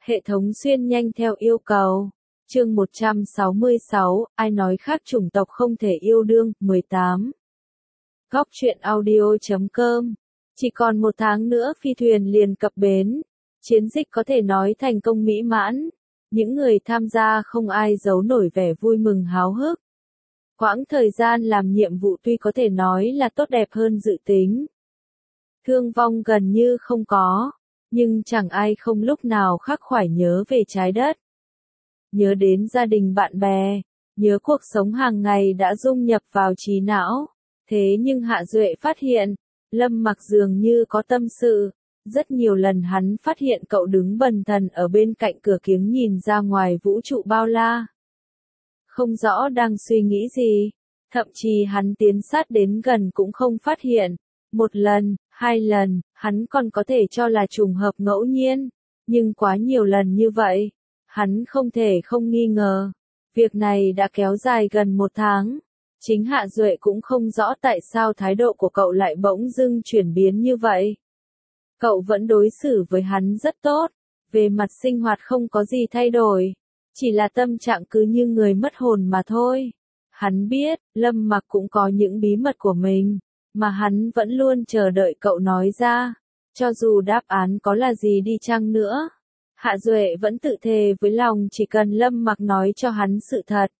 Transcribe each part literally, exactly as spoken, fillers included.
Hệ thống xuyên nhanh theo yêu cầu. Chương một trăm sáu mươi sáu, ai nói khác chủng tộc không thể yêu đương, mười tám. Góc truyện audio chấm com. Chỉ còn một tháng nữa phi thuyền liền cập bến. Chiến dịch có thể nói thành công mỹ mãn. Những người tham gia không ai giấu nổi vẻ vui mừng háo hức. Quãng thời gian làm nhiệm vụ tuy có thể nói là tốt đẹp hơn dự tính. Thương vong gần như không có, nhưng chẳng ai không lúc nào khắc khoải nhớ về trái đất. Nhớ đến gia đình bạn bè, nhớ cuộc sống hàng ngày đã dung nhập vào trí não. Thế nhưng Hạ Duệ phát hiện, Lâm Mặc dường như có tâm sự. Rất nhiều lần hắn phát hiện cậu đứng bần thần ở bên cạnh cửa kiếng nhìn ra ngoài vũ trụ bao la. Không rõ đang suy nghĩ gì, thậm chí hắn tiến sát đến gần cũng không phát hiện. Một lần, hai lần, hắn còn có thể cho là trùng hợp ngẫu nhiên, nhưng quá nhiều lần như vậy, hắn không thể không nghi ngờ. Việc này đã kéo dài gần một tháng. Chính Hạ Duệ cũng không rõ tại sao thái độ của cậu lại bỗng dưng chuyển biến như vậy. Cậu vẫn đối xử với hắn rất tốt, về mặt sinh hoạt không có gì thay đổi, chỉ là tâm trạng cứ như người mất hồn mà thôi. Hắn biết, Lâm Mặc cũng có những bí mật của mình, mà hắn vẫn luôn chờ đợi cậu nói ra, cho dù đáp án có là gì đi chăng nữa. Hạ Duệ vẫn tự thề với lòng chỉ cần Lâm Mặc nói cho hắn sự thật,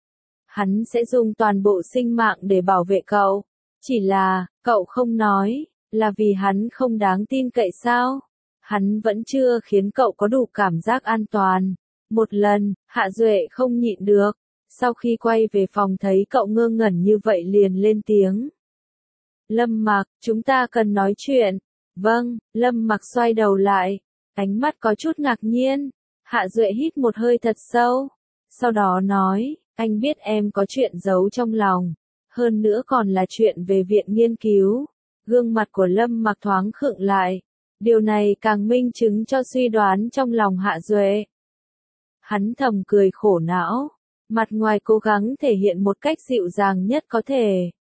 hắn sẽ dùng toàn bộ sinh mạng để bảo vệ cậu. Chỉ là, cậu không nói, là vì hắn không đáng tin cậy sao? Hắn vẫn chưa khiến cậu có đủ cảm giác an toàn. Một lần, Hạ Duệ không nhịn được, sau khi quay về phòng thấy cậu ngơ ngẩn như vậy liền lên tiếng. Lâm Mặc, chúng ta cần nói chuyện. Vâng, Lâm Mặc xoay đầu lại, ánh mắt có chút ngạc nhiên. Hạ Duệ hít một hơi thật sâu, sau đó nói, anh biết em có chuyện giấu trong lòng, hơn nữa còn là chuyện về viện nghiên cứu. Gương mặt của Lâm Mặc thoáng khựng lại, điều này càng minh chứng cho suy đoán trong lòng Hạ Duệ. Hắn thầm cười khổ não, mặt ngoài cố gắng thể hiện một cách dịu dàng nhất có thể.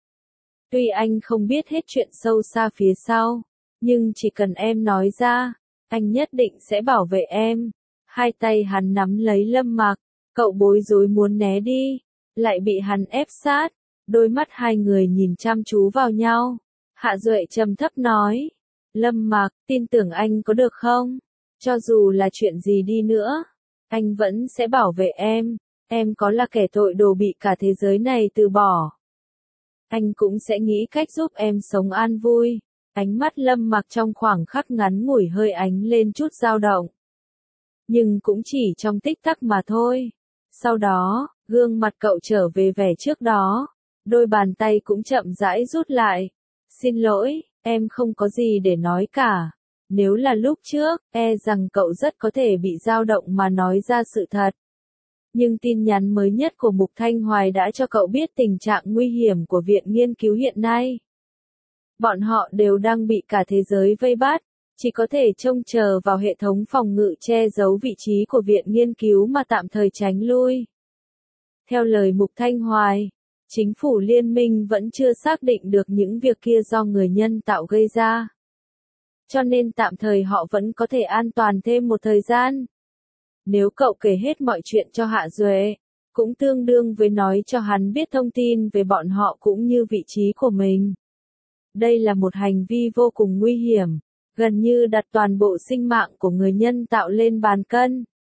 Tuy anh không biết hết chuyện sâu xa phía sau, nhưng chỉ cần em nói ra, anh nhất định sẽ bảo vệ em. Hai tay hắn nắm lấy Lâm Mặc, cậu bối rối muốn né đi, lại bị hắn ép sát, đôi mắt hai người nhìn chăm chú vào nhau. Hạ Duệ trầm thấp nói, Lâm Mặc, tin tưởng anh có được không? Cho dù là chuyện gì đi nữa, anh vẫn sẽ bảo vệ em. Em có là kẻ tội đồ bị cả thế giới này từ bỏ, anh cũng sẽ nghĩ cách giúp em sống an vui. Ánh mắt Lâm Mặc trong khoảng khắc ngắn ngủi hơi ánh lên chút dao động, nhưng cũng chỉ trong tích tắc mà thôi. Sau đó, gương mặt cậu trở về vẻ trước đó, đôi bàn tay cũng chậm rãi rút lại. Xin lỗi, em không có gì để nói cả. Nếu là lúc trước, e rằng cậu rất có thể bị dao động mà nói ra sự thật. Nhưng tin nhắn mới nhất của Mục Thanh Hoài đã cho cậu biết tình trạng nguy hiểm của viện nghiên cứu hiện nay. Bọn họ đều đang bị cả thế giới vây bắt, chỉ có thể trông chờ vào hệ thống phòng ngự che giấu vị trí của viện nghiên cứu mà tạm thời tránh lui. Theo lời Mục Thanh Hoài, chính phủ liên minh vẫn chưa xác định được những việc kia do người nhân tạo gây ra. Cho nên tạm thời họ vẫn có thể an toàn thêm một thời gian. Nếu cậu kể hết mọi chuyện cho Hạ Duệ, cũng tương đương với nói cho hắn biết thông tin về bọn họ cũng như vị trí của mình. Đây là một hành vi vô cùng nguy hiểm, gần như đặt toàn bộ sinh mạng của người nhân tạo lên bàn cân.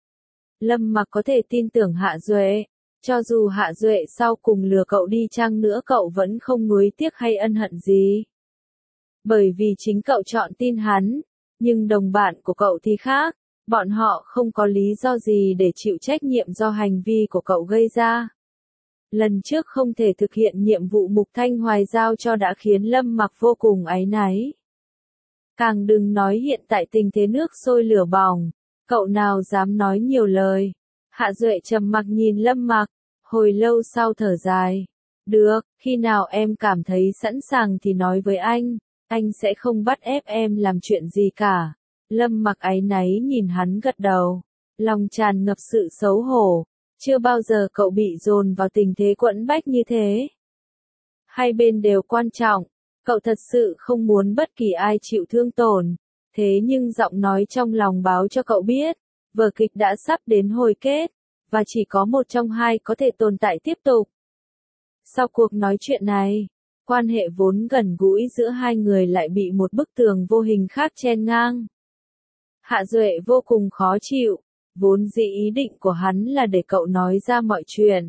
Lâm Mặc có thể tin tưởng Hạ Duệ, cho dù Hạ Duệ sau cùng lừa cậu đi chăng nữa cậu vẫn không nuối tiếc hay ân hận gì. Bởi vì chính cậu chọn tin hắn, nhưng đồng bạn của cậu thì khác. Bọn họ không có lý do gì để chịu trách nhiệm do hành vi của cậu gây ra. Lần trước không thể thực hiện nhiệm vụ Mục Thanh Hoài giao cho đã khiến Lâm Mặc vô cùng áy náy. Càng đừng nói hiện tại tình thế nước sôi lửa bỏng, cậu nào dám nói nhiều lời. Hạ Duệ trầm mặc nhìn Lâm Mặc, hồi lâu sau thở dài. Được, khi nào em cảm thấy sẵn sàng thì nói với anh, anh sẽ không bắt ép em làm chuyện gì cả. Lâm Mặc áy náy nhìn hắn gật đầu, lòng tràn ngập sự xấu hổ, chưa bao giờ cậu bị dồn vào tình thế quẫn bách như thế. Hai bên đều quan trọng, cậu thật sự không muốn bất kỳ ai chịu thương tổn, thế nhưng giọng nói trong lòng báo cho cậu biết, Vở kịch đã sắp đến hồi kết, và chỉ có một trong hai có thể tồn tại tiếp tục. Sau cuộc nói chuyện này, quan hệ vốn gần gũi giữa hai người lại bị một bức tường vô hình khác chen ngang. Hạ Duệ vô cùng khó chịu, vốn dĩ ý định của hắn là để cậu nói ra mọi chuyện.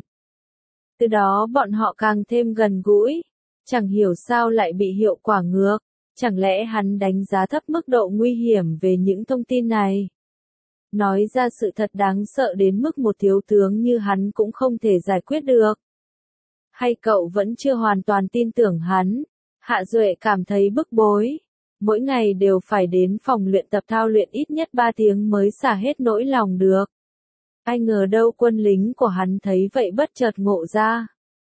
Từ đó bọn họ càng thêm gần gũi, chẳng hiểu sao lại bị hiệu quả ngược, chẳng lẽ hắn đánh giá thấp mức độ nguy hiểm về những thông tin này. Nói ra sự thật đáng sợ đến mức một thiếu tướng như hắn cũng không thể giải quyết được. Hay cậu vẫn chưa hoàn toàn tin tưởng hắn? Hạ Duệ cảm thấy bức bối. Mỗi ngày đều phải đến phòng luyện tập thao luyện ít nhất ba tiếng mới xả hết nỗi lòng được. Ai ngờ đâu quân lính của hắn thấy vậy bất chợt ngộ ra.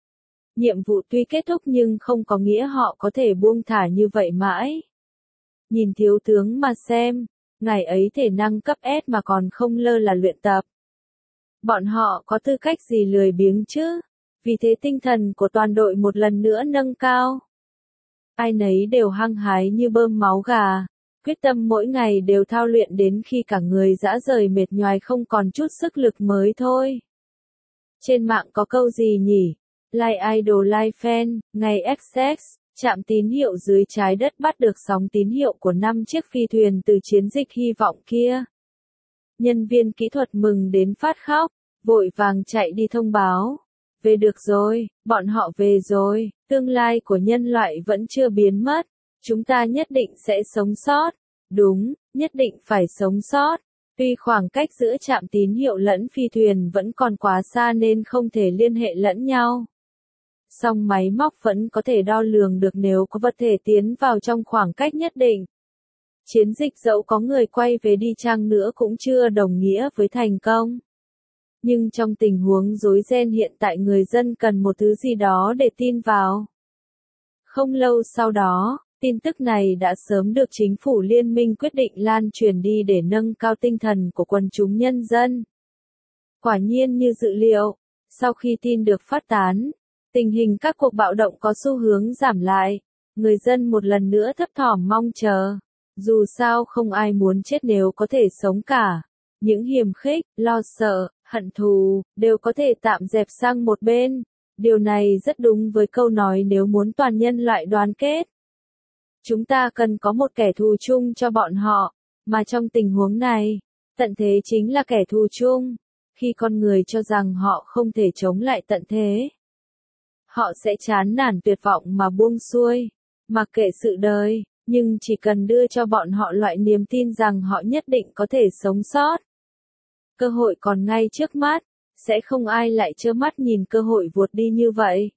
Nhiệm vụ tuy kết thúc nhưng không có nghĩa họ có thể buông thả như vậy mãi. Nhìn thiếu tướng mà xem, ngày ấy thể năng cấp S mà còn không lơ là luyện tập. Bọn họ có tư cách gì lười biếng chứ? Vì thế tinh thần của toàn đội một lần nữa nâng cao. Ai nấy đều hăng hái như bơm máu gà, quyết tâm mỗi ngày đều thao luyện đến khi cả người rã rời mệt nhoài không còn chút sức lực mới thôi. Trên mạng có câu gì nhỉ? Like idol like fan, ngày ích ích, trạm tín hiệu dưới trái đất bắt được sóng tín hiệu của năm chiếc phi thuyền từ chiến dịch hy vọng kia. Nhân viên kỹ thuật mừng đến phát khóc, vội vàng chạy đi thông báo. Về được rồi, bọn họ về rồi, tương lai của nhân loại vẫn chưa biến mất, chúng ta nhất định sẽ sống sót. Đúng, nhất định phải sống sót. Tuy khoảng cách giữa trạm tín hiệu lẫn phi thuyền vẫn còn quá xa nên không thể liên hệ lẫn nhau. Song máy móc vẫn có thể đo lường được nếu có vật thể tiến vào trong khoảng cách nhất định. Chiến dịch dẫu có người quay về đi chăng nữa cũng chưa đồng nghĩa với thành công. Nhưng trong tình huống rối ren hiện tại người dân cần một thứ gì đó để tin vào. Không lâu sau đó, tin tức này đã sớm được chính phủ liên minh quyết định lan truyền đi để nâng cao tinh thần của quần chúng nhân dân. Quả nhiên như dự liệu, sau khi tin được phát tán, tình hình các cuộc bạo động có xu hướng giảm lại, người dân một lần nữa thấp thỏm mong chờ. Dù sao không ai muốn chết nếu có thể sống cả. Những hiềm khích, lo sợ, hận thù, đều có thể tạm dẹp sang một bên. Điều này rất đúng với câu nói nếu muốn toàn nhân loại đoàn kết. Chúng ta cần có một kẻ thù chung cho bọn họ, mà trong tình huống này, tận thế chính là kẻ thù chung. Khi con người cho rằng họ không thể chống lại tận thế, họ sẽ chán nản tuyệt vọng mà buông xuôi, mặc kệ sự đời, nhưng chỉ cần đưa cho bọn họ loại niềm tin rằng họ nhất định có thể sống sót. Cơ hội còn ngay trước mắt, sẽ không ai lại trơ mắt nhìn cơ hội vụt đi như vậy.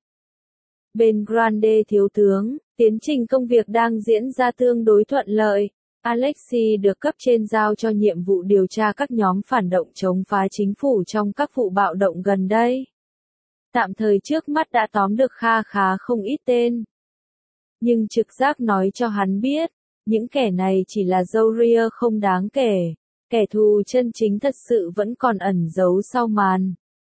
Bên Grande thiếu tướng, tiến trình công việc đang diễn ra tương đối thuận lợi. Alexei được cấp trên giao cho nhiệm vụ điều tra các nhóm phản động chống phá chính phủ trong các vụ bạo động gần đây. Tạm thời trước mắt đã tóm được kha khá không ít tên. Nhưng trực giác nói cho hắn biết, những kẻ này chỉ là râu ria không đáng kể. Kẻ thù chân chính thật sự vẫn còn ẩn giấu sau màn.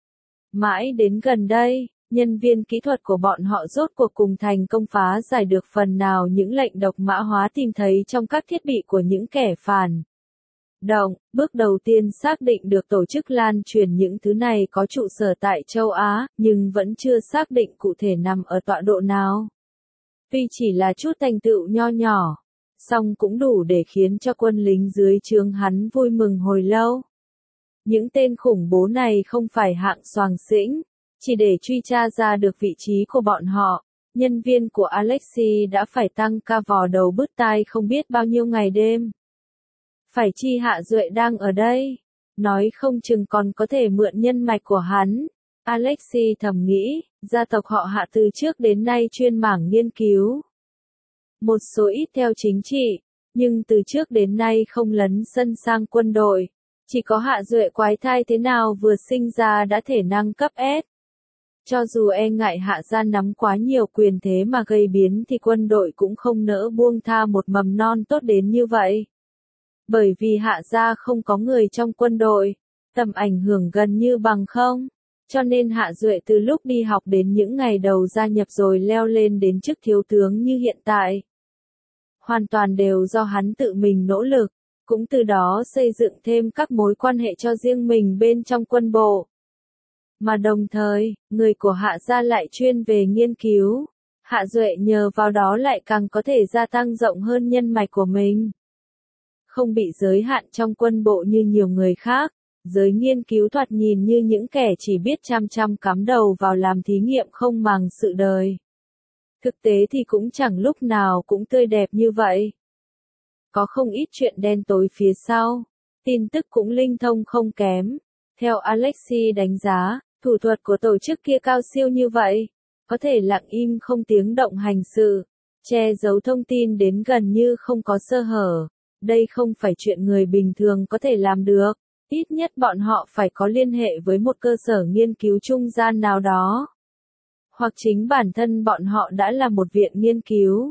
Mãi đến gần đây, nhân viên kỹ thuật của bọn họ rốt cuộc cùng thành công phá giải được phần nào những lệnh độc mã hóa tìm thấy trong các thiết bị của những kẻ phản động. Bước đầu tiên xác định được tổ chức lan truyền những thứ này có trụ sở tại châu Á, nhưng vẫn chưa xác định cụ thể nằm ở tọa độ nào. Tuy chỉ là chút thành tựu nho nhỏ, song cũng đủ để khiến cho quân lính dưới trướng hắn vui mừng hồi lâu. Những tên khủng bố này không phải hạng xoàng xĩnh, chỉ để truy tra ra được vị trí của bọn họ, nhân viên của Alexei đã phải tăng ca vò đầu bứt tai không biết bao nhiêu ngày đêm. Phải chi Hạ Duệ đang ở đây, nói không chừng còn có thể mượn nhân mạch của hắn. Alexei thầm nghĩ, gia tộc họ Hạ từ trước đến nay chuyên mảng nghiên cứu. Một số ít theo chính trị, nhưng từ trước đến nay không lấn sân sang quân đội. Chỉ có Hạ Duệ quái thai thế nào vừa sinh ra đã thể năng cấp S. Cho dù e ngại Hạ gia nắm quá nhiều quyền thế mà gây biến thì quân đội cũng không nỡ buông tha một mầm non tốt đến như vậy. Bởi vì Hạ gia không có người trong quân đội, tầm ảnh hưởng gần như bằng không. Cho nên Hạ Duệ từ lúc đi học đến những ngày đầu gia nhập rồi leo lên đến chức thiếu tướng như hiện tại. Hoàn toàn đều do hắn tự mình nỗ lực, cũng từ đó xây dựng thêm các mối quan hệ cho riêng mình bên trong quân bộ. Mà đồng thời, người của Hạ gia lại chuyên về nghiên cứu. Hạ Duệ nhờ vào đó lại càng có thể gia tăng rộng hơn nhân mạch của mình. Không bị giới hạn trong quân bộ như nhiều người khác, giới nghiên cứu thoạt nhìn như những kẻ chỉ biết chăm chăm cắm đầu vào làm thí nghiệm không màng sự đời. Thực tế thì cũng chẳng lúc nào cũng tươi đẹp như vậy. Có không ít chuyện đen tối phía sau, tin tức cũng linh thông không kém. Theo Alexei đánh giá, thủ thuật của tổ chức kia cao siêu như vậy, có thể lặng im không tiếng động hành sự, che giấu thông tin đến gần như không có sơ hở. Đây không phải chuyện người bình thường có thể làm được, ít nhất bọn họ phải có liên hệ với một cơ sở nghiên cứu trung gian nào đó. Hoặc chính bản thân bọn họ đã là một viện nghiên cứu.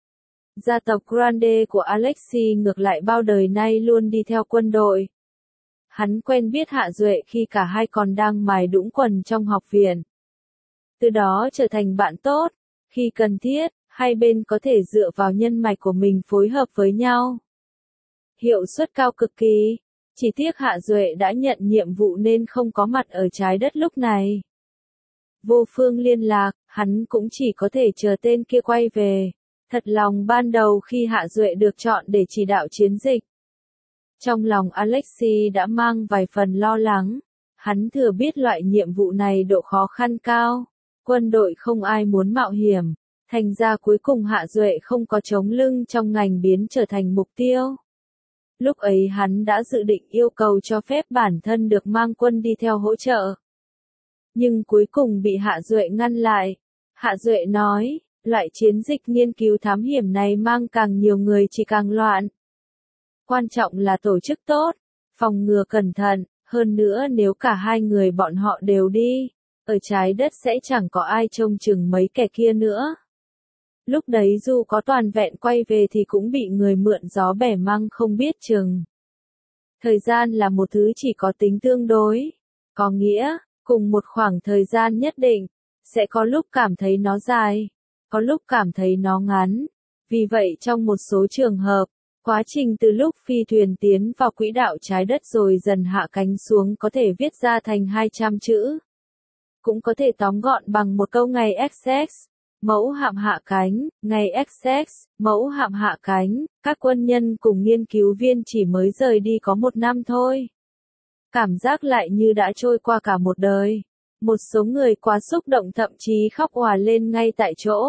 Gia tộc Grande của Alexei ngược lại bao đời nay luôn đi theo quân đội. Hắn quen biết Hạ Duệ khi cả hai còn đang mài đũng quần trong học viện. Từ đó trở thành bạn tốt, khi cần thiết, hai bên có thể dựa vào nhân mạch của mình phối hợp với nhau. Hiệu suất cao cực kỳ, chỉ tiếc Hạ Duệ đã nhận nhiệm vụ nên không có mặt ở trái đất lúc này. Vô phương liên lạc, hắn cũng chỉ có thể chờ tên kia quay về. Thật lòng ban đầu khi Hạ Duệ được chọn để chỉ đạo chiến dịch. Trong lòng Alexei đã mang vài phần lo lắng. Hắn thừa biết loại nhiệm vụ này độ khó khăn cao. Quân đội không ai muốn mạo hiểm. Thành ra cuối cùng Hạ Duệ không có chống lưng trong ngành biến trở thành mục tiêu. Lúc ấy hắn đã dự định yêu cầu cho phép bản thân được mang quân đi theo hỗ trợ. Nhưng cuối cùng bị Hạ Duệ ngăn lại. Hạ Duệ nói, loại chiến dịch nghiên cứu thám hiểm này mang càng nhiều người chỉ càng loạn. Quan trọng là tổ chức tốt, phòng ngừa cẩn thận, hơn nữa nếu cả hai người bọn họ đều đi, ở trái đất sẽ chẳng có ai trông chừng mấy kẻ kia nữa. Lúc đấy dù có toàn vẹn quay về thì cũng bị người mượn gió bẻ măng không biết chừng. Thời gian là một thứ chỉ có tính tương đối, có nghĩa, cùng một khoảng thời gian nhất định, sẽ có lúc cảm thấy nó dài, có lúc cảm thấy nó ngắn. Vì vậy trong một số trường hợp, quá trình từ lúc phi thuyền tiến vào quỹ đạo trái đất rồi dần hạ cánh xuống có thể viết ra thành hai trăm chữ. Cũng có thể tóm gọn bằng một câu ngày ích ích, mẫu hạm hạ cánh, ngày ích ích, mẫu hạm hạ cánh, các quân nhân cùng nghiên cứu viên chỉ mới rời đi có một năm thôi. Cảm giác lại như đã trôi qua cả một đời. Một số người quá xúc động thậm chí khóc òa lên ngay tại chỗ.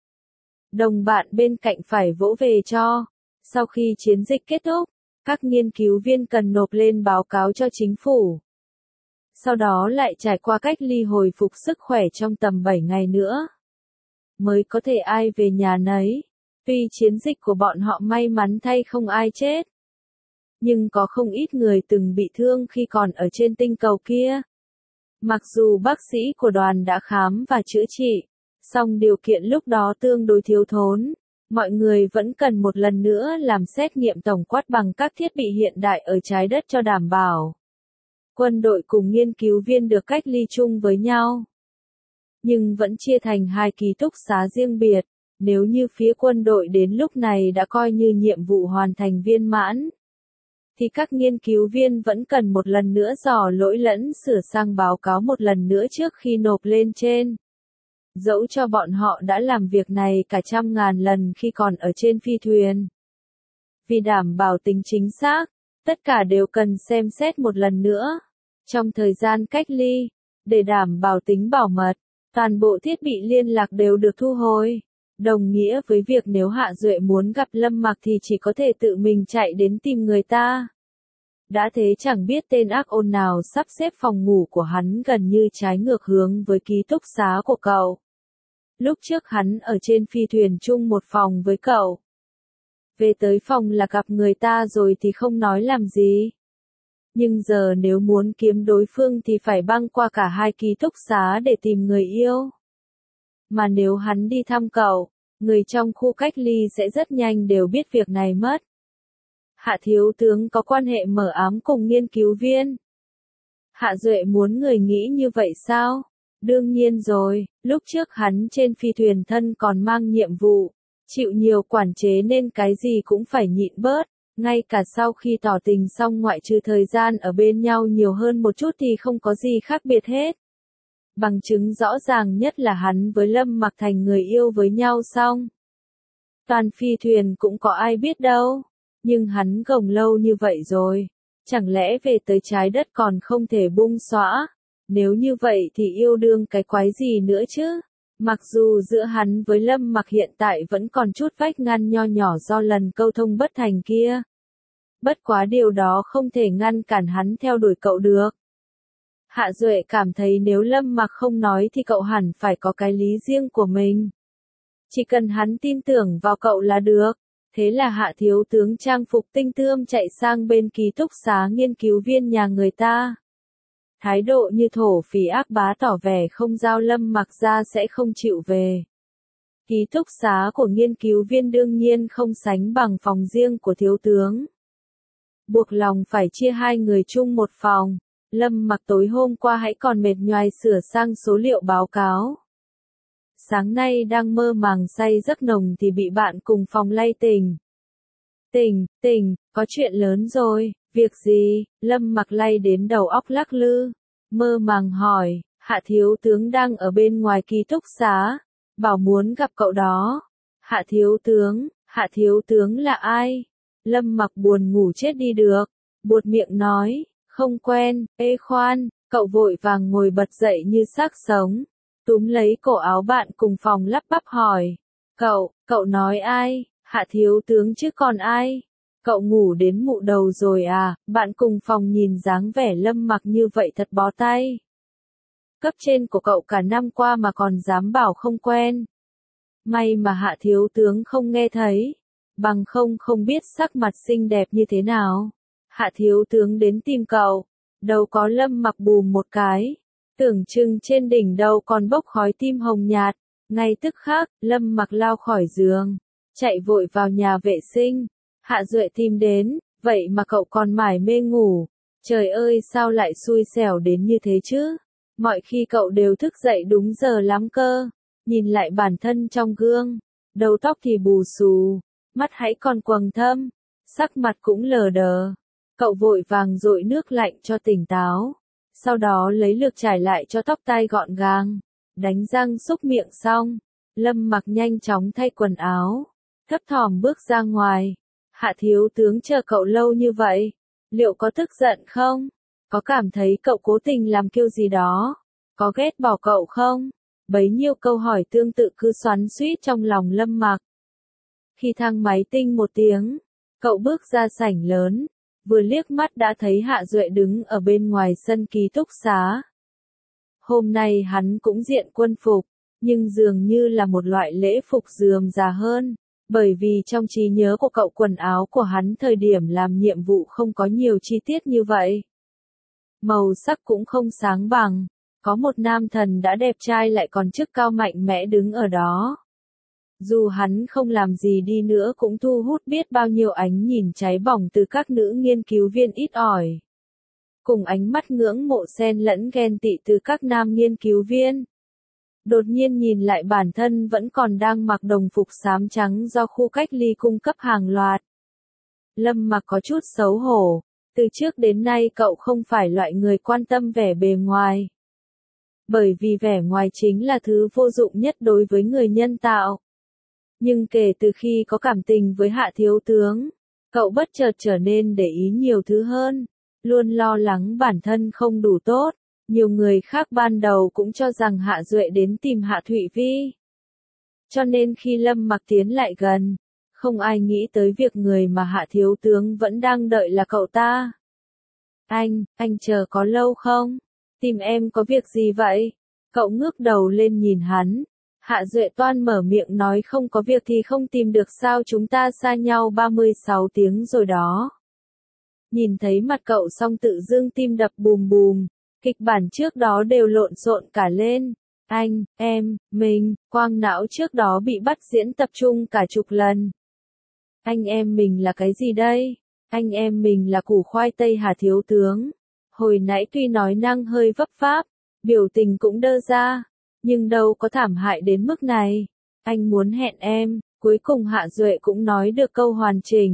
Đồng bạn bên cạnh phải vỗ về cho. Sau khi chiến dịch kết thúc, các nghiên cứu viên cần nộp lên báo cáo cho chính phủ. Sau đó lại trải qua cách ly hồi phục sức khỏe trong tầm bảy ngày nữa. Mới có thể ai về nhà nấy. Tuy chiến dịch của bọn họ may mắn thay không ai chết. Nhưng có không ít người từng bị thương khi còn ở trên tinh cầu kia. Mặc dù bác sĩ của đoàn đã khám và chữa trị, song điều kiện lúc đó tương đối thiếu thốn. Mọi người vẫn cần một lần nữa làm xét nghiệm tổng quát bằng các thiết bị hiện đại ở trái đất cho đảm bảo. Quân đội cùng nghiên cứu viên được cách ly chung với nhau. Nhưng vẫn chia thành hai ký túc xá riêng biệt. Nếu như phía quân đội đến lúc này đã coi như nhiệm vụ hoàn thành viên mãn, thì các nghiên cứu viên vẫn cần một lần nữa dò lỗi lẫn sửa sang báo cáo một lần nữa trước khi nộp lên trên. Dẫu cho bọn họ đã làm việc này cả trăm ngàn lần khi còn ở trên phi thuyền. Vì đảm bảo tính chính xác, tất cả đều cần xem xét một lần nữa. Trong thời gian cách ly, để đảm bảo tính bảo mật, toàn bộ thiết bị liên lạc đều được thu hồi. Đồng nghĩa với việc nếu Hạ Duệ muốn gặp Lâm Mặc thì chỉ có thể tự mình chạy đến tìm người ta. Đã thế chẳng biết tên ác ôn nào sắp xếp phòng ngủ của hắn gần như trái ngược hướng với ký túc xá của cậu. Lúc trước hắn ở trên phi thuyền chung một phòng với cậu. Về tới phòng là gặp người ta rồi thì không nói làm gì. Nhưng giờ nếu muốn kiếm đối phương thì phải băng qua cả hai ký túc xá để tìm người yêu. Mà nếu hắn đi thăm cậu, người trong khu cách ly sẽ rất nhanh đều biết việc này mất. Hạ thiếu tướng có quan hệ mờ ám cùng nghiên cứu viên. Hạ Duệ muốn người nghĩ như vậy sao? Đương nhiên rồi, lúc trước hắn trên phi thuyền thân còn mang nhiệm vụ, chịu nhiều quản chế nên cái gì cũng phải nhịn bớt, Ngay cả sau khi tỏ tình xong ngoại trừ thời gian ở bên nhau nhiều hơn một chút thì không có gì khác biệt hết. Bằng chứng rõ ràng nhất là hắn với Lâm Mặc thành người yêu với nhau xong. Toàn phi thuyền cũng có ai biết đâu. Nhưng hắn gồng lâu như vậy rồi. Chẳng lẽ về tới trái đất còn không thể bung xõa? Nếu như vậy thì yêu đương cái quái gì nữa chứ? Mặc dù giữa hắn với Lâm Mặc hiện tại vẫn còn chút vách ngăn nho nhỏ do lần câu thông bất thành kia. Bất quá điều đó không thể ngăn cản hắn theo đuổi cậu được. Hạ Duệ cảm thấy nếu Lâm Mặc không nói thì cậu hẳn phải có cái lý riêng của mình. Chỉ cần hắn tin tưởng vào cậu là được. Thế là Hạ thiếu tướng trang phục tinh tươm chạy sang bên ký túc xá nghiên cứu viên nhà người ta. Thái độ như thổ phỉ ác bá tỏ vẻ không giao Lâm Mặc ra sẽ không chịu về. Ký túc xá của nghiên cứu viên đương nhiên không sánh bằng phòng riêng của thiếu tướng. Buộc lòng phải chia hai người chung một phòng. Lâm Mặc tối hôm qua hãy còn mệt nhoài sửa sang số liệu báo cáo. Sáng nay đang mơ màng say giấc nồng thì bị bạn cùng phòng lay tỉnh. Tỉnh, tỉnh, có chuyện lớn rồi, việc gì? Lâm Mặc lay đến đầu óc lắc lư. Mơ màng hỏi, Hạ thiếu tướng đang ở bên ngoài ký túc xá, bảo muốn gặp cậu đó. Hạ thiếu tướng, Hạ thiếu tướng là ai? Lâm Mặc buồn ngủ chết đi được, buột miệng nói, không quen. Ê khoan, cậu vội vàng ngồi bật dậy như xác sống. Túm lấy cổ áo bạn cùng phòng lắp bắp hỏi. Cậu, cậu nói ai? Hạ thiếu tướng chứ còn ai? Cậu ngủ đến mụ đầu rồi à? Bạn cùng phòng nhìn dáng vẻ Lâm Mặc như vậy thật bó tay. Cấp trên của cậu cả năm qua mà còn dám bảo không quen. May mà Hạ thiếu tướng không nghe thấy. Bằng không không biết sắc mặt xinh đẹp như thế nào. Hạ thiếu tướng đến tìm cậu. Đầu có Lâm Mặc bùm một cái. Tưởng chừng trên đỉnh đầu còn bốc khói tim hồng nhạt. Ngay tức khắc, Lâm Mặc lao khỏi giường. Chạy vội vào nhà vệ sinh. Hạ Duệ tìm đến. Vậy mà cậu còn mải mê ngủ. Trời ơi sao lại xui xẻo đến như thế chứ? Mọi khi cậu đều thức dậy đúng giờ lắm cơ. Nhìn lại bản thân trong gương. Đầu tóc thì bù xù. Mắt hãy còn quầng thâm. Sắc mặt cũng lờ đờ. Cậu vội vàng dội nước lạnh cho tỉnh táo. Sau đó lấy lược trải lại cho tóc tai gọn gàng. Đánh răng xúc miệng xong. Lâm Mặc nhanh chóng thay quần áo. Thấp thỏm bước ra ngoài. Hạ thiếu tướng chờ cậu lâu như vậy. Liệu có tức giận không? Có cảm thấy cậu cố tình làm kiêu gì đó? Có ghét bỏ cậu không? Bấy nhiêu câu hỏi tương tự cứ xoắn xuýt trong lòng Lâm Mặc. Khi thang máy tinh một tiếng, cậu bước ra sảnh lớn. Vừa liếc mắt đã thấy Hạ Duệ đứng ở bên ngoài sân ký túc xá. Hôm nay hắn cũng diện quân phục, nhưng dường như là một loại lễ phục rườm rà hơn, bởi vì trong trí nhớ của cậu quần áo của hắn thời điểm làm nhiệm vụ không có nhiều chi tiết như vậy. Màu sắc cũng không sáng bằng, có một nam thần đã đẹp trai lại còn chức cao mạnh mẽ đứng ở đó. Dù hắn không làm gì đi nữa cũng thu hút biết bao nhiêu ánh nhìn cháy bỏng từ các nữ nghiên cứu viên ít ỏi. Cùng ánh mắt ngưỡng mộ xen lẫn ghen tị từ các nam nghiên cứu viên. Đột nhiên nhìn lại bản thân vẫn còn đang mặc đồng phục xám trắng do khu cách ly cung cấp hàng loạt. Lâm Mặc có chút xấu hổ, từ trước đến nay cậu không phải loại người quan tâm vẻ bề ngoài. Bởi vì vẻ ngoài chính là thứ vô dụng nhất đối với người nhân tạo. Nhưng kể từ khi có cảm tình với Hạ thiếu tướng, cậu bất chợt trở nên để ý nhiều thứ hơn, luôn lo lắng bản thân không đủ tốt. Nhiều người khác ban đầu cũng cho rằng Hạ Duệ đến tìm Hạ Thụy Vi. Cho nên khi Lâm Mặc tiến lại gần, không ai nghĩ tới việc người mà Hạ thiếu tướng vẫn đang đợi là cậu ta. Anh, anh chờ có lâu không? Tìm em có việc gì vậy? Cậu ngước đầu lên nhìn hắn. Hạ Duệ toan mở miệng nói không có việc thì không tìm được sao, chúng ta xa nhau ba mươi sáu tiếng rồi đó. Nhìn thấy mặt cậu xong tự dưng tim đập bùm bùm, kịch bản trước đó đều lộn xộn cả lên. Anh, em, mình, quang não trước đó bị bắt diễn tập trung cả chục lần. Anh em mình là cái gì đây? Anh em mình là củ khoai tây Hà thiếu tướng. Hồi nãy tuy nói năng hơi vấp váp, biểu tình cũng đơ ra, nhưng đâu có thảm hại đến mức này. Anh muốn hẹn em, cuối cùng Hạ Duệ cũng nói được câu hoàn chỉnh.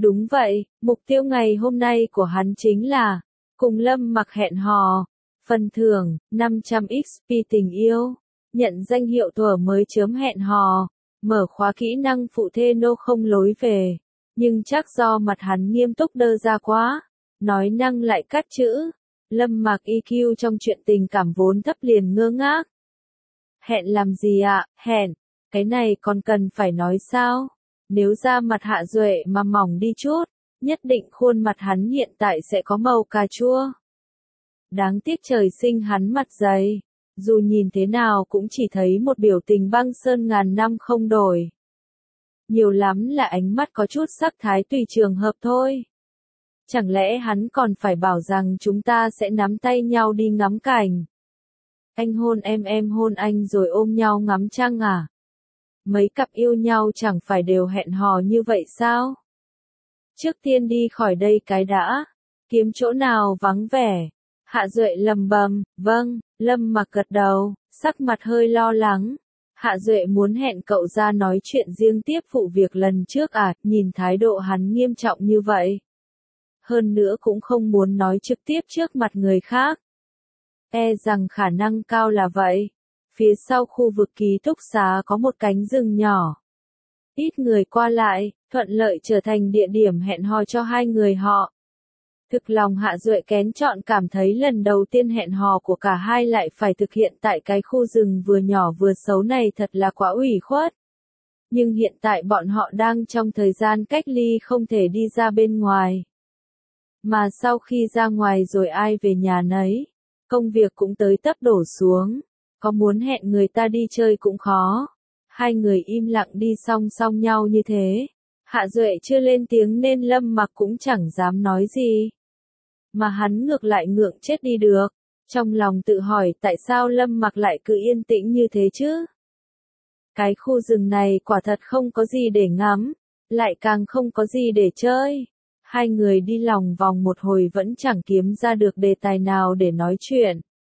Đúng vậy, mục tiêu ngày hôm nay của hắn chính là cùng Lâm Mặc hẹn hò. Phần thưởng, năm trăm ích pê tình yêu. Nhận danh hiệu thuở mới chớm hẹn hò. Mở khóa kỹ năng phụ thê nô không lối về. Nhưng chắc do mặt hắn nghiêm túc đơ ra quá. Nói năng lại cắt chữ. Lâm Mặc i kiu trong chuyện tình cảm vốn thấp liền ngơ ngác. Hẹn làm gì ạ, hẹn? Cái này còn cần phải nói sao? Nếu da mặt Hạ Duệ mà mỏng đi chút, nhất định khuôn mặt hắn hiện tại sẽ có màu cà chua. Đáng tiếc trời sinh hắn mặt dày, dù nhìn thế nào cũng chỉ thấy một biểu tình băng sơn ngàn năm không đổi. Nhiều lắm là ánh mắt có chút sắc thái tùy trường hợp thôi. Chẳng lẽ hắn còn phải bảo rằng chúng ta sẽ nắm tay nhau đi ngắm cảnh? Anh hôn em em hôn anh rồi ôm nhau ngắm trăng à? Mấy cặp yêu nhau chẳng phải đều hẹn hò như vậy sao? Trước tiên đi khỏi đây cái đã, kiếm chỗ nào vắng vẻ. Hạ Duệ lầm bầm, vâng, Lâm Mặc gật đầu, sắc mặt hơi lo lắng. Hạ Duệ muốn hẹn cậu ra nói chuyện riêng tiếp vụ việc lần trước à, nhìn thái độ hắn nghiêm trọng như vậy. Hơn nữa cũng không muốn nói trực tiếp trước mặt người khác. E rằng khả năng cao là vậy. Phía sau khu vực ký túc xá có một cánh rừng nhỏ. Ít người qua lại, thuận lợi trở thành địa điểm hẹn hò cho hai người họ. Thực lòng Hạ Duệ kén chọn cảm thấy lần đầu tiên hẹn hò của cả hai lại phải thực hiện tại cái khu rừng vừa nhỏ vừa xấu này thật là quá ủy khuất. Nhưng hiện tại bọn họ đang trong thời gian cách ly không thể đi ra bên ngoài. Mà sau khi ra ngoài rồi ai về nhà nấy, công việc cũng tới tấp đổ xuống. Có muốn hẹn người ta đi chơi cũng khó. Hai người im lặng đi song song nhau như thế. Hạ Duệ chưa lên tiếng nên Lâm Mặc cũng chẳng dám nói gì. Mà hắn ngược lại ngượng chết đi được. Trong lòng tự hỏi tại sao Lâm Mặc lại cứ yên tĩnh như thế chứ? Cái khu rừng này quả thật không có gì để ngắm. Lại càng không có gì để chơi. Hai người đi lòng vòng một hồi vẫn chẳng kiếm ra được đề tài nào để nói chuyện.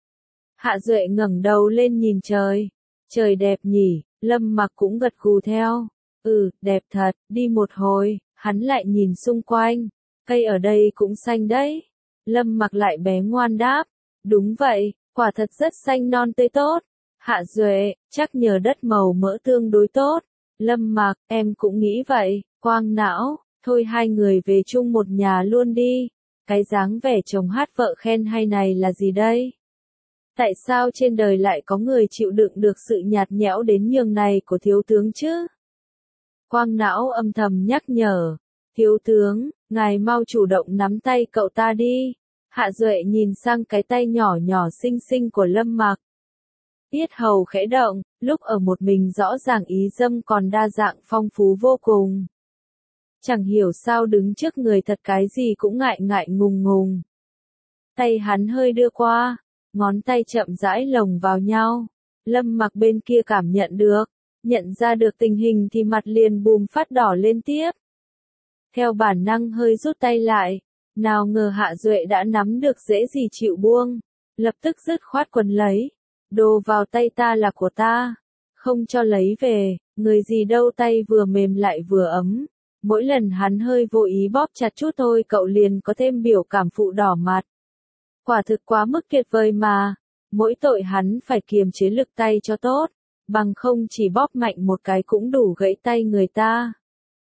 Hạ Duệ ngẩng đầu lên nhìn trời. Trời đẹp nhỉ, Lâm Mặc cũng gật gù theo. Ừ, đẹp thật, đi một hồi, hắn lại nhìn xung quanh. Cây ở đây cũng xanh đấy. Lâm Mặc lại bé ngoan đáp. Đúng vậy, quả thật rất xanh non tươi tốt. Hạ Duệ, chắc nhờ đất màu mỡ tương đối tốt. Lâm Mặc, em cũng nghĩ vậy, quang não, thôi hai người về chung một nhà luôn đi. Cái dáng vẻ chồng hát vợ khen hay này là gì đây? Tại sao trên đời lại có người chịu đựng được sự nhạt nhẽo đến nhường này của thiếu tướng chứ? Quang não âm thầm nhắc nhở. Thiếu tướng, ngài mau chủ động nắm tay cậu ta đi. Hạ Duệ nhìn sang cái tay nhỏ nhỏ xinh xinh của Lâm Mặc. Tiết hầu khẽ động, lúc ở một mình rõ ràng ý dâm còn đa dạng phong phú vô cùng. Chẳng hiểu sao đứng trước người thật cái gì cũng ngại ngại ngùng ngùng. Tay hắn hơi đưa qua. Ngón tay chậm rãi lồng vào nhau. Lâm Mặc bên kia cảm nhận được. Nhận ra được tình hình thì mặt liền bùm phát đỏ lên tiếp. Theo bản năng hơi rút tay lại. Nào ngờ Hạ Duệ đã nắm được dễ gì chịu buông. Lập tức dứt khoát quần lấy. Đồ vào tay ta là của ta. Không cho lấy về. Người gì đâu tay vừa mềm lại vừa ấm. Mỗi lần hắn hơi vô ý bóp chặt chút thôi cậu liền có thêm biểu cảm phụ đỏ mặt. Quả thực quá mức tuyệt vời mà. Mỗi tội hắn phải kiềm chế lực tay cho tốt. Bằng không chỉ bóp mạnh một cái cũng đủ gãy tay người ta.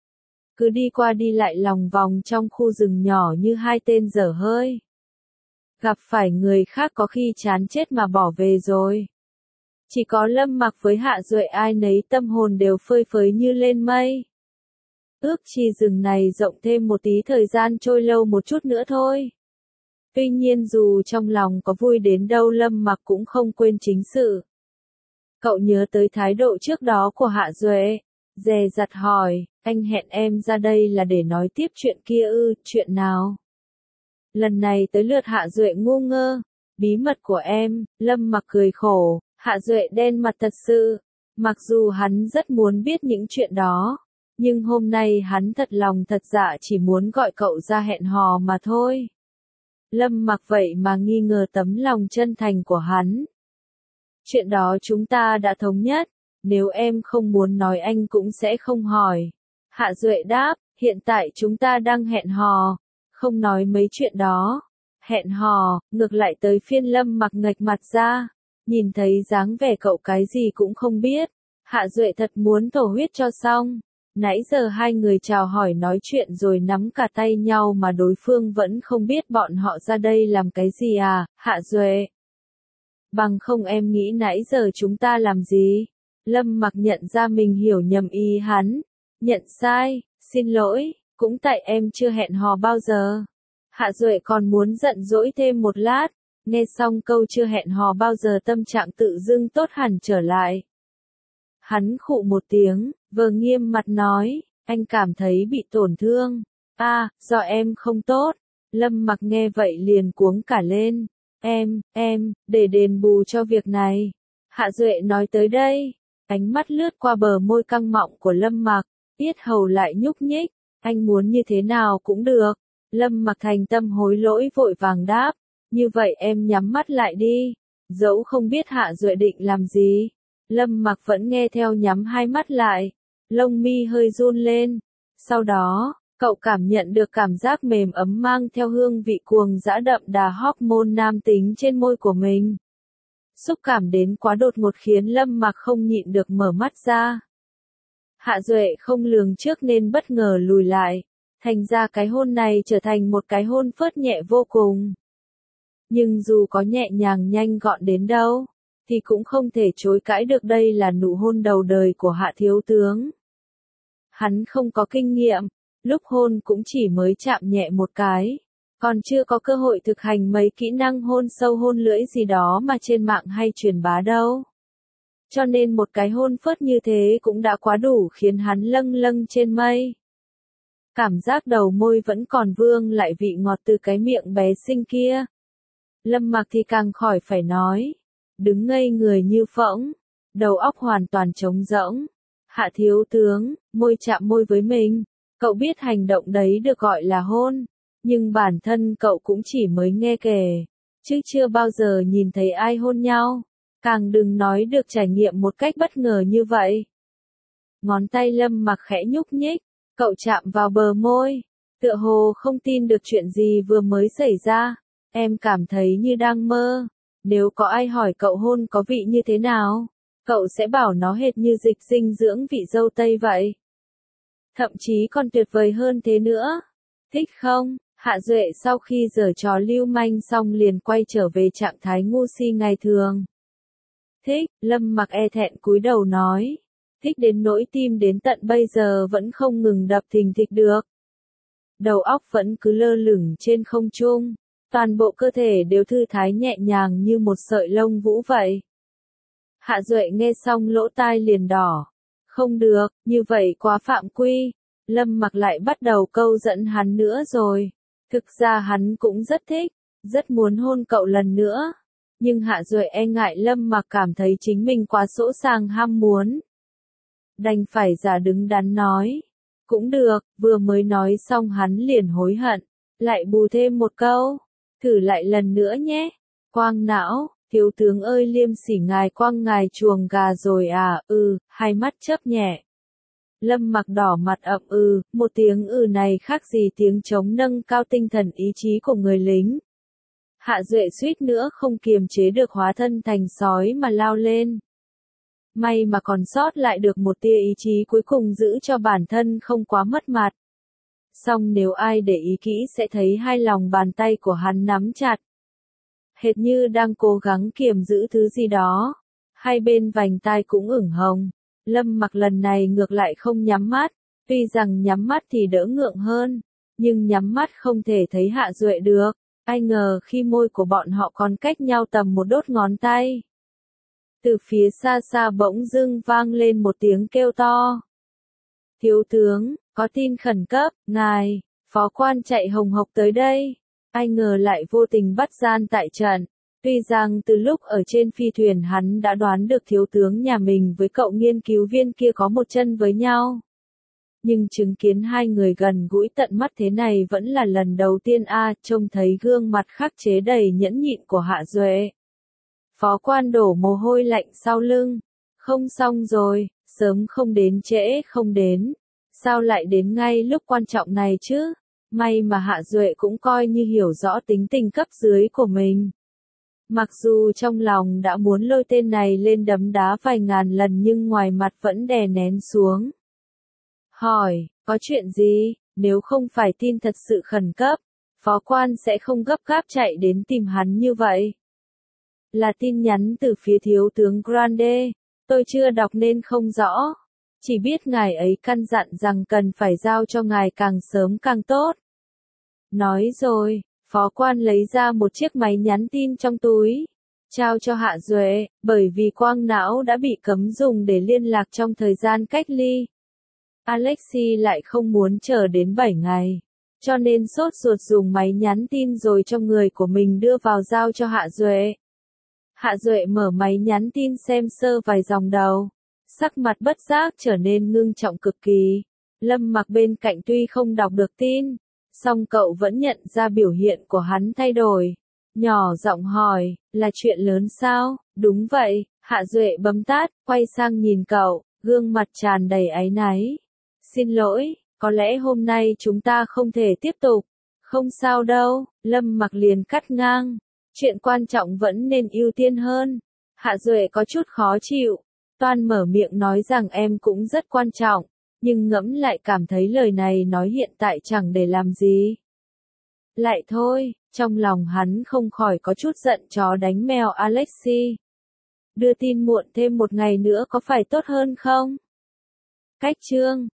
Cứ đi qua đi lại lòng vòng trong khu rừng nhỏ như hai tên dở hơi. Gặp phải người khác có khi chán chết mà bỏ về rồi. Chỉ có Lâm Mặc với Hạ Duệ ai nấy tâm hồn đều phơi phới như lên mây. Ước chi rừng này rộng thêm một tí thời gian trôi lâu một chút nữa thôi. Tuy nhiên dù trong lòng có vui đến đâu Lâm Mặc cũng không quên chính sự. Cậu nhớ tới thái độ trước đó của Hạ Duệ. Dè dặt hỏi, anh hẹn em ra đây là để nói tiếp chuyện kia ư, chuyện nào? Lần này tới lượt Hạ Duệ ngu ngơ. Bí mật của em, Lâm Mặc cười khổ. Hạ Duệ đen mặt thật sự. Mặc dù hắn rất muốn biết những chuyện đó. Nhưng hôm nay hắn thật lòng thật dạ chỉ muốn gọi cậu ra hẹn hò mà thôi. Lâm Mặc vậy mà nghi ngờ tấm lòng chân thành của hắn. Chuyện đó chúng ta đã thống nhất. Nếu em không muốn nói anh cũng sẽ không hỏi. Hạ Duệ đáp, Hiện tại chúng ta đang hẹn hò, không nói mấy chuyện đó. Hẹn hò, ngược lại tới phiên Lâm Mặc nghệch mặt ra, nhìn thấy dáng vẻ cậu cái gì cũng không biết. Hạ Duệ thật muốn thổ huyết cho xong. Nãy giờ hai người chào hỏi nói chuyện rồi nắm cả tay nhau mà đối phương vẫn không biết bọn họ ra đây làm cái gì à, Hạ Duệ. Bằng không em nghĩ nãy giờ chúng ta làm gì? Lâm Mặc nhận ra mình hiểu nhầm ý hắn. Nhận sai, xin lỗi, cũng tại em chưa hẹn hò bao giờ. Hạ Duệ còn muốn giận dỗi thêm một lát, nghe xong câu chưa hẹn hò bao giờ tâm trạng tự dưng tốt hẳn trở lại. Hắn khụ một tiếng, vờ nghiêm mặt nói, anh cảm thấy bị tổn thương. À, do em không tốt. Lâm Mặc nghe vậy liền cuống cả lên. Em, em, để đền bù cho việc này. Hạ Duệ nói tới đây, ánh mắt lướt qua bờ môi căng mọng của Lâm Mặc, yết hầu lại nhúc nhích, anh muốn như thế nào cũng được. Lâm Mặc thành tâm hối lỗi vội vàng đáp, như vậy em nhắm mắt lại đi. Dẫu không biết Hạ Duệ định làm gì, Lâm Mặc vẫn nghe theo nhắm hai mắt lại, lông mi hơi run lên. Sau đó, cậu cảm nhận được cảm giác mềm ấm mang theo hương vị cuồng dã đậm đà hormone nam tính trên môi của mình. Xúc cảm đến quá đột ngột khiến Lâm Mặc không nhịn được mở mắt ra. Hạ Duệ không lường trước nên bất ngờ lùi lại, thành ra cái hôn này trở thành một cái hôn phớt nhẹ vô cùng. Nhưng dù có nhẹ nhàng nhanh gọn đến đâu, thì cũng không thể chối cãi được đây là nụ hôn đầu đời của Hạ thiếu tướng. Hắn không có kinh nghiệm, lúc hôn cũng chỉ mới chạm nhẹ một cái, còn chưa có cơ hội thực hành mấy kỹ năng hôn sâu hôn lưỡi gì đó mà trên mạng hay truyền bá đâu. Cho nên một cái hôn phớt như thế cũng đã quá đủ khiến hắn lâng lâng trên mây. Cảm giác đầu môi vẫn còn vương lại vị ngọt từ cái miệng bé xinh kia. Lâm Mặc thì càng khỏi phải nói, đứng ngây người như phỗng, đầu óc hoàn toàn trống rỗng. Hạ thiếu tướng, môi chạm môi với mình, cậu biết hành động đấy được gọi là hôn, nhưng bản thân cậu cũng chỉ mới nghe kể, chứ chưa bao giờ nhìn thấy ai hôn nhau, càng đừng nói được trải nghiệm một cách bất ngờ như vậy. Ngón tay Lâm Mặc khẽ nhúc nhích, cậu chạm vào bờ môi, tựa hồ không tin được chuyện gì vừa mới xảy ra. Em cảm thấy như đang mơ. Nếu có ai hỏi cậu hôn có vị như thế nào, cậu sẽ bảo nó hệt như dịch dinh dưỡng vị dâu tây vậy. Thậm chí còn tuyệt vời hơn thế nữa. Thích không? Hạ Duệ sau khi giở trò lưu manh xong liền quay trở về trạng thái ngu si ngày thường. Thích, Lâm Mặc e thẹn cúi đầu nói. Thích đến nỗi tim đến tận bây giờ vẫn không ngừng đập thình thịch được. Đầu óc vẫn cứ lơ lửng trên không trung. Toàn bộ cơ thể đều thư thái nhẹ nhàng như một sợi lông vũ vậy. Hạ Duệ nghe xong lỗ tai liền đỏ. Không được, như vậy quá phạm quy. Lâm Mặc lại bắt đầu câu dẫn hắn nữa rồi. Thực ra hắn cũng rất thích, rất muốn hôn cậu lần nữa. Nhưng Hạ Duệ e ngại Lâm Mặc cảm thấy chính mình quá sỗ sàng ham muốn. Đành phải giả đứng đắn nói. Cũng được, vừa mới nói xong hắn liền hối hận. Lại bù thêm một câu. Thử lại lần nữa nhé. Quang não, thiếu tướng ơi liêm sỉ ngài quang ngài chuồng gà rồi à, ừ, hai mắt chớp nhẹ. Lâm Mặc đỏ mặt ậm ừ, một tiếng ừ này khác gì tiếng trống nâng cao tinh thần ý chí của người lính. Hạ Duệ suýt nữa không kiềm chế được hóa thân thành sói mà lao lên. May mà còn sót lại được một tia ý chí cuối cùng giữ cho bản thân không quá mất mặt. Song nếu ai để ý kỹ sẽ thấy hai lòng bàn tay của hắn nắm chặt. Hệt như đang cố gắng kiềm giữ thứ gì đó. Hai bên vành tai cũng ửng hồng. Lâm Mặc lần này ngược lại không nhắm mắt. Tuy rằng nhắm mắt thì đỡ ngượng hơn. Nhưng nhắm mắt không thể thấy Hạ Duệ được. Ai ngờ khi môi của bọn họ còn cách nhau tầm một đốt ngón tay. Từ phía xa xa bỗng dưng vang lên một tiếng kêu to. Thiếu tướng, có tin khẩn cấp, ngài, phó quan chạy hồng hộc tới đây. Ai ngờ lại vô tình bắt gian tại trận. Tuy rằng từ lúc ở trên phi thuyền hắn đã đoán được thiếu tướng nhà mình với cậu nghiên cứu viên kia có một chân với nhau. Nhưng chứng kiến hai người gần gũi tận mắt thế này vẫn là lần đầu tiên a, trông thấy gương mặt khắc chế đầy nhẫn nhịn của Hạ Duệ. Phó quan đổ mồ hôi lạnh sau lưng. Không xong rồi, sớm không đến trễ không đến. Sao lại đến ngay lúc quan trọng này chứ? May mà Hạ Duệ cũng coi như hiểu rõ tính tình cấp dưới của mình. Mặc dù trong lòng đã muốn lôi tên này lên đấm đá vài ngàn lần nhưng ngoài mặt vẫn đè nén xuống. Hỏi, có chuyện gì? Nếu không phải tin thật sự khẩn cấp, phó quan sẽ không gấp gáp chạy đến tìm hắn như vậy. Là tin nhắn từ phía thiếu tướng Grande, tôi chưa đọc nên không rõ. Chỉ biết ngài ấy căn dặn rằng cần phải giao cho ngài càng sớm càng tốt. Nói rồi, phó quan lấy ra một chiếc máy nhắn tin trong túi, trao cho Hạ Duệ, bởi vì quang não đã bị cấm dùng để liên lạc trong thời gian cách ly. Alexei lại không muốn chờ đến bảy ngày, cho nên sốt ruột dùng máy nhắn tin rồi trong người của mình đưa vào giao cho Hạ Duệ. Hạ Duệ mở máy nhắn tin xem sơ vài dòng đầu, sắc mặt bất giác trở nên ngưng trọng cực kỳ. Lâm Mặc bên cạnh tuy không đọc được tin, song cậu vẫn nhận ra biểu hiện của hắn thay đổi. Nhỏ giọng hỏi, là chuyện lớn sao? Đúng vậy, Hạ Duệ bấm tắt, quay sang nhìn cậu, gương mặt tràn đầy áy náy. Xin lỗi, có lẽ hôm nay chúng ta không thể tiếp tục. Không sao đâu, Lâm Mặc liền cắt ngang. Chuyện quan trọng vẫn nên ưu tiên hơn. Hạ Duệ có chút khó chịu, toan mở miệng nói rằng em cũng rất quan trọng, nhưng ngẫm lại cảm thấy lời này nói hiện tại chẳng để làm gì. Lại thôi, trong lòng hắn không khỏi có chút giận chó đánh mèo Alexei. Đưa tin muộn thêm một ngày nữa có phải tốt hơn không? Cách chương